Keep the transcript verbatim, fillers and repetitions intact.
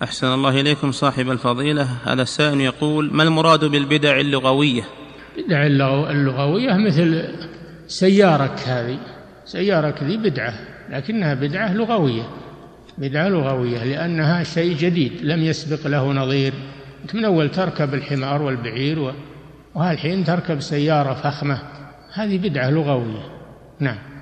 أحسن الله إليكم صاحب الفضيلة. هذا السائل يقول: ما المراد بالبدع اللغوية؟ بدع اللغوية مثل سيارك، هذه سيارك ذي بدعة، لكنها بدعة لغوية، بدعة لغوية لأنها شيء جديد لم يسبق له نظير. أنت من أول تركب الحمار والبعير، وهالحين تركب سيارة فخمة، هذه بدعة لغوية. نعم.